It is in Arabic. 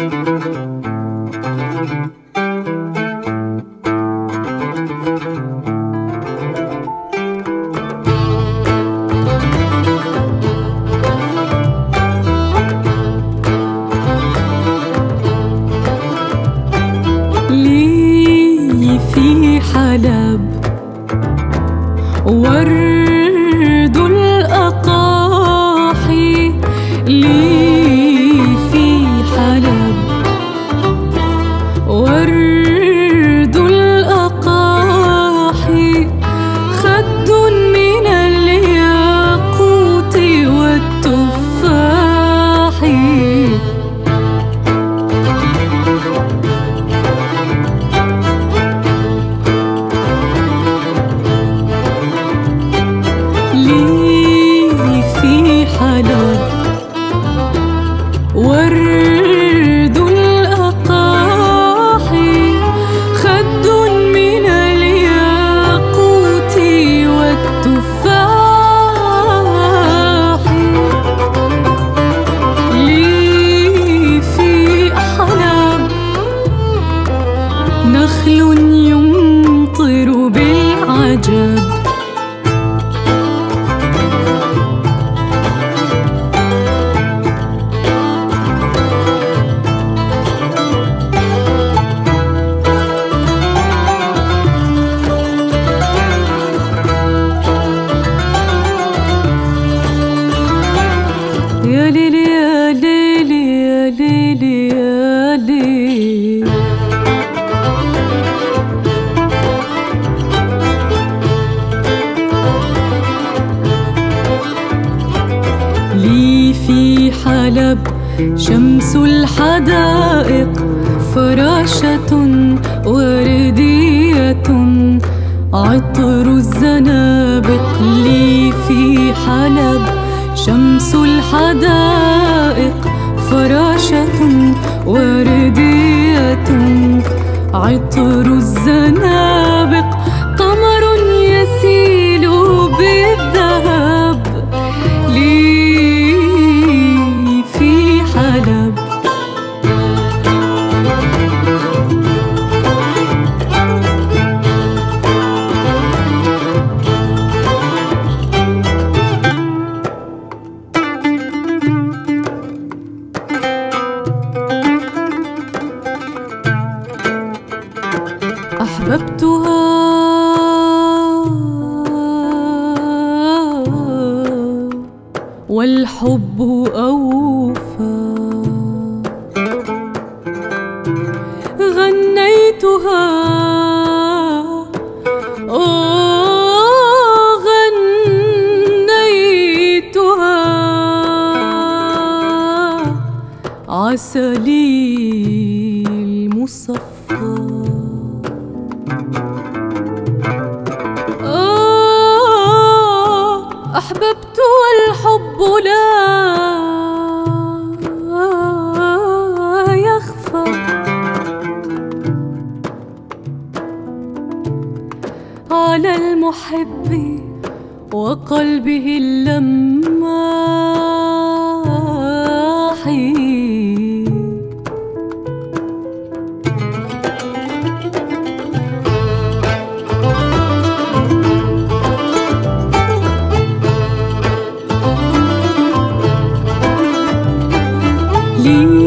لي في حلب ورد الأقاحي، لي في حلب ورد الأقاحي، خد من الياقوت والتفاح. لي في حلب ورد الأقاحي، خد من الياقوت والتفاح. لي في حلب نخل يمطر بالعجب، يا ليلي يا ليلي يا ليلي يا ليلي. لي في حلب شمس الحدائق، فراشة وردية عطر الزنابق. لي في حلب شمس الحدائق، فراشة وردية عطر الزنابق. قمر يسيل بالذهب، لي في حلب. أحببتها والحب أوفى، غنيتها غنيتها عسلي المصفى. أحببت والحب لا يخفى، على المحب وقلبه اللماح. لي